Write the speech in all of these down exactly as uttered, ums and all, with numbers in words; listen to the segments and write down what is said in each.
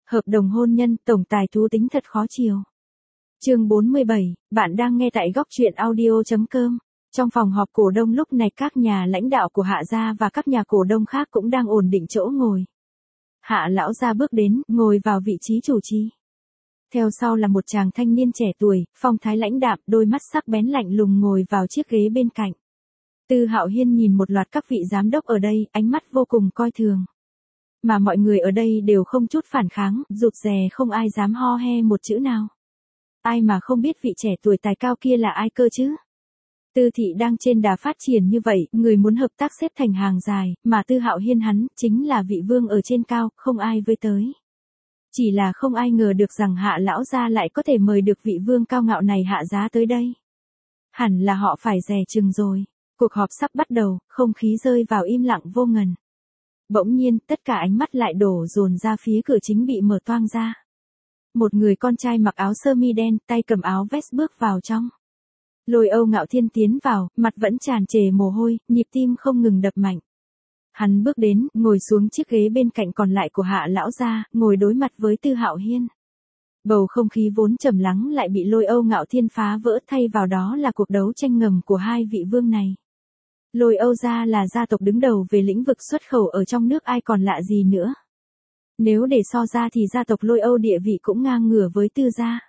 Hợp đồng hôn nhân, tổng tài thú tính thật khó chiều. Chương bốn mươi bảy, bạn đang nghe tại góc truyện audio chấm com. Trong phòng họp cổ đông lúc này các nhà lãnh đạo của Hạ gia và các nhà cổ đông khác cũng đang ổn định chỗ ngồi. Hạ lão gia bước đến, ngồi vào vị trí chủ trì. Theo sau là một chàng thanh niên trẻ tuổi, phong thái lãnh đạm, đôi mắt sắc bén lạnh lùng ngồi vào chiếc ghế bên cạnh. Tư Hạo Hiên nhìn một loạt các vị giám đốc ở đây, ánh mắt vô cùng coi thường. Mà mọi người ở đây đều không chút phản kháng, rụt rè không ai dám ho he một chữ nào. Ai mà không biết vị trẻ tuổi tài cao kia là ai cơ chứ? Tư thị đang trên đà phát triển như vậy, người muốn hợp tác xếp thành hàng dài, mà Tư Hạo Hiên hắn, chính là vị vương ở trên cao, không ai với tới. Chỉ là không ai ngờ được rằng Hạ lão gia lại có thể mời được vị vương cao ngạo này hạ giá tới đây. Hẳn là họ phải dè chừng rồi. Cuộc họp sắp bắt đầu, không khí rơi vào im lặng vô ngần. Bỗng nhiên, tất cả ánh mắt lại đổ dồn ra phía cửa chính bị mở toang ra. Một người con trai mặc áo sơ mi đen, tay cầm áo vest bước vào trong. Lôi Âu Ngạo Thiên tiến vào, mặt vẫn tràn trề mồ hôi, nhịp tim không ngừng đập mạnh. Hắn bước đến, ngồi xuống chiếc ghế bên cạnh còn lại của Hạ lão gia, ngồi đối mặt với Tư Hạo Hiên. Bầu không khí vốn trầm lắng lại bị Lôi Âu Ngạo Thiên phá vỡ, thay vào đó là cuộc đấu tranh ngầm của hai vị vương này. Lôi Âu gia là gia tộc đứng đầu về lĩnh vực xuất khẩu ở trong nước, ai còn lạ gì nữa. Nếu để so ra thì gia tộc Lôi Âu địa vị cũng ngang ngửa với Tư gia.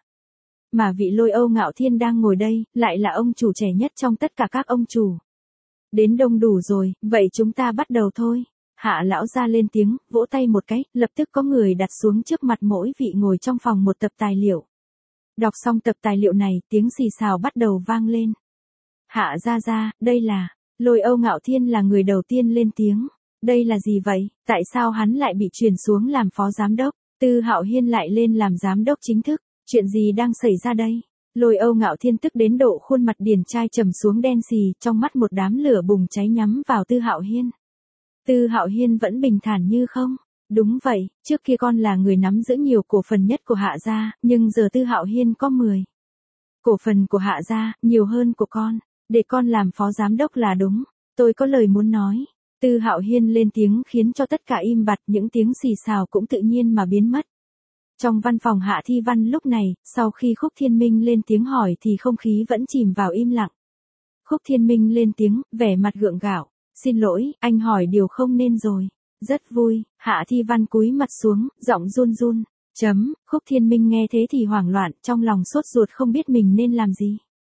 Mà vị Lôi Âu Ngạo Thiên đang ngồi đây, lại là ông chủ trẻ nhất trong tất cả các ông chủ. Đến đông đủ rồi, vậy chúng ta bắt đầu thôi. Hạ lão gia lên tiếng, vỗ tay một cái, lập tức có người đặt xuống trước mặt mỗi vị ngồi trong phòng một tập tài liệu. Đọc xong tập tài liệu này, tiếng xì xào bắt đầu vang lên. Hạ gia gia, đây là... Lôi Âu Ngạo Thiên là người đầu tiên lên tiếng. Đây là gì vậy? Tại sao hắn lại bị truyền xuống làm phó giám đốc? Tư Hạo Hiên lại lên làm giám đốc chính thức. Chuyện gì đang xảy ra đây? Lôi Âu Ngạo Thiên tức đến độ khuôn mặt điển trai trầm xuống đen xì, trong mắt một đám lửa bùng cháy nhắm vào Tư Hạo Hiên. Tư Hạo Hiên vẫn bình thản như không. Đúng vậy, trước kia con là người nắm giữ nhiều cổ phần nhất của Hạ gia, nhưng giờ Tư Hạo Hiên có mười. Cổ phần của Hạ gia, nhiều hơn của con. Để con làm phó giám đốc là đúng, tôi có lời muốn nói. Tư Hạo Hiên lên tiếng khiến cho tất cả im bặt, những tiếng xì xào cũng tự nhiên mà biến mất. Trong văn phòng Hạ Thi Văn lúc này, sau khi Khúc Thiên Minh lên tiếng hỏi thì không khí vẫn chìm vào im lặng. Khúc Thiên Minh lên tiếng, vẻ mặt gượng gạo. Xin lỗi, anh hỏi điều không nên rồi. Rất vui, Hạ Thi Văn cúi mặt xuống, giọng run run. Chấm, Khúc Thiên Minh nghe thế thì hoảng loạn, trong lòng sốt ruột không biết mình nên làm gì.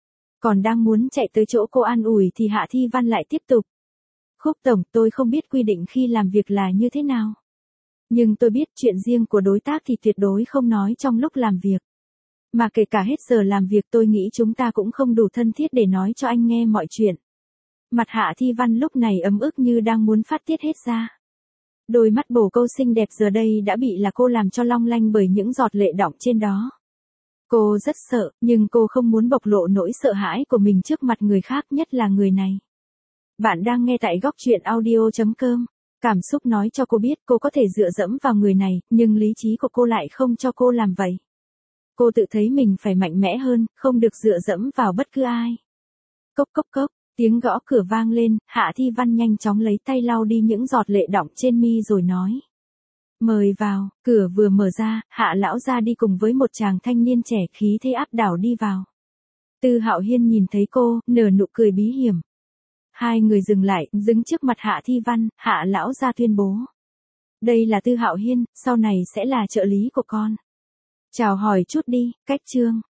Còn đang muốn chạy tới chỗ cô an ủi thì Hạ Thi Văn lại tiếp tục. Khúc tổng, tôi không biết quy định khi làm việc là như thế nào. Nhưng tôi biết chuyện riêng của đối tác thì tuyệt đối không nói trong lúc làm việc. Mà kể cả hết giờ làm việc tôi nghĩ chúng ta cũng không đủ thân thiết để nói cho anh nghe mọi chuyện. Mặt Hạ Thi Văn lúc này ấm ức như đang muốn phát tiết hết ra. Đôi mắt bồ câu xinh đẹp giờ đây đã bị là cô làm cho long lanh bởi những giọt lệ đọng trên đó. Cô rất sợ, nhưng cô không muốn bộc lộ nỗi sợ hãi của mình trước mặt người khác, nhất là người này. Bạn đang nghe tại góc truyện audio chấm com. Cảm xúc nói cho cô biết cô có thể dựa dẫm vào người này, nhưng lý trí của cô lại không cho cô làm vậy. Cô tự thấy mình phải mạnh mẽ hơn, không được dựa dẫm vào bất cứ ai. Cốc cốc cốc, tiếng gõ cửa vang lên, Hạ Thi Văn nhanh chóng lấy tay lau đi những giọt lệ đọng trên mi rồi nói. Mời vào, cửa vừa mở ra, Hạ lão gia đi cùng với một chàng thanh niên trẻ khí thế áp đảo đi vào. Tư Hạo Hiên nhìn thấy cô, nở nụ cười bí hiểm. Hai người dừng lại, đứng trước mặt Hạ Thi Văn, Hạ lão gia tuyên bố. Đây là Tư Hạo Hiên, sau này sẽ là trợ lý của con. Chào hỏi chút đi, cách chương.